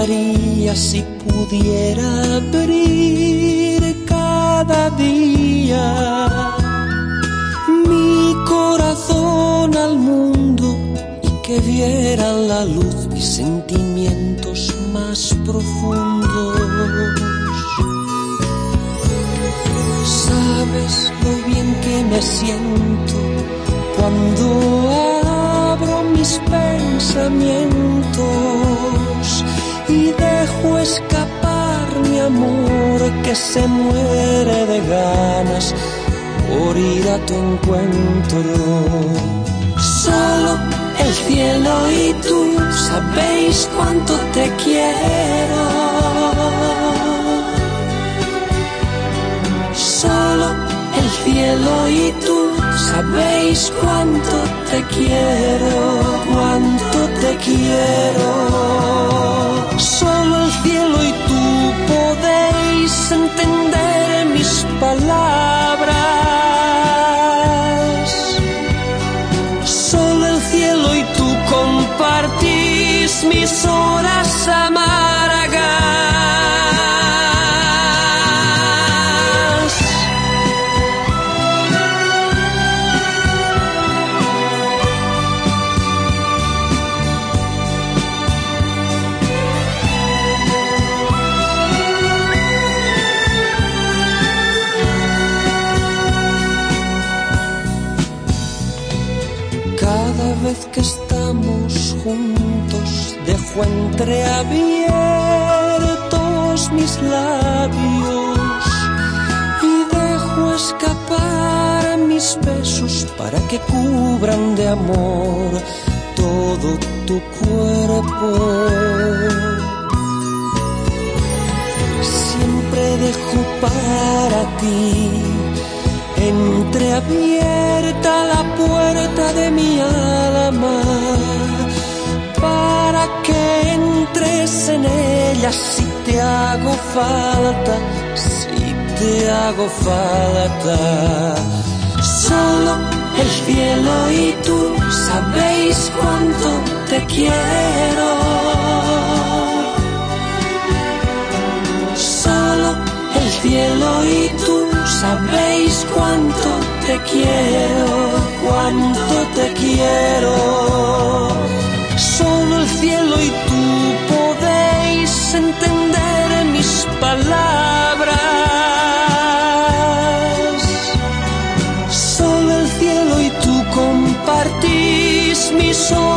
haría si pudiera abrir cada día mi corazón al mundo y que viera la luz mis sentimientos más profundos? Sabes lo bien que me siento cuando abro mis pensamientos y dejo escapar mi amor que se muere de ganas por ir a tu encuentro. Solo el cielo y tú sabéis cuánto te quiero. Solo el cielo y tú sabéis cuánto te quiero, cuánto te quiero. Solo el cielo y tú podéis entender mis palabras. Solo el cielo y tú compartís mis horas amargas. Cada vez que estamos juntos dejo entreabiertos mis labios y dejo escapar mis besos para que cubran de amor todo tu cuerpo. Siempre dejo para ti entreabierta la puerta de mi alma para que entres en ella si te hago falta, si te hago falta. Solo el cielo y tú sabéis cuánto te quiero. Solo el cielo y tú sabéis cuánto te quiero, cuánto te quiero. Solo el cielo y tú podéis entender mis palabras. Solo el cielo y tú compartís mis horas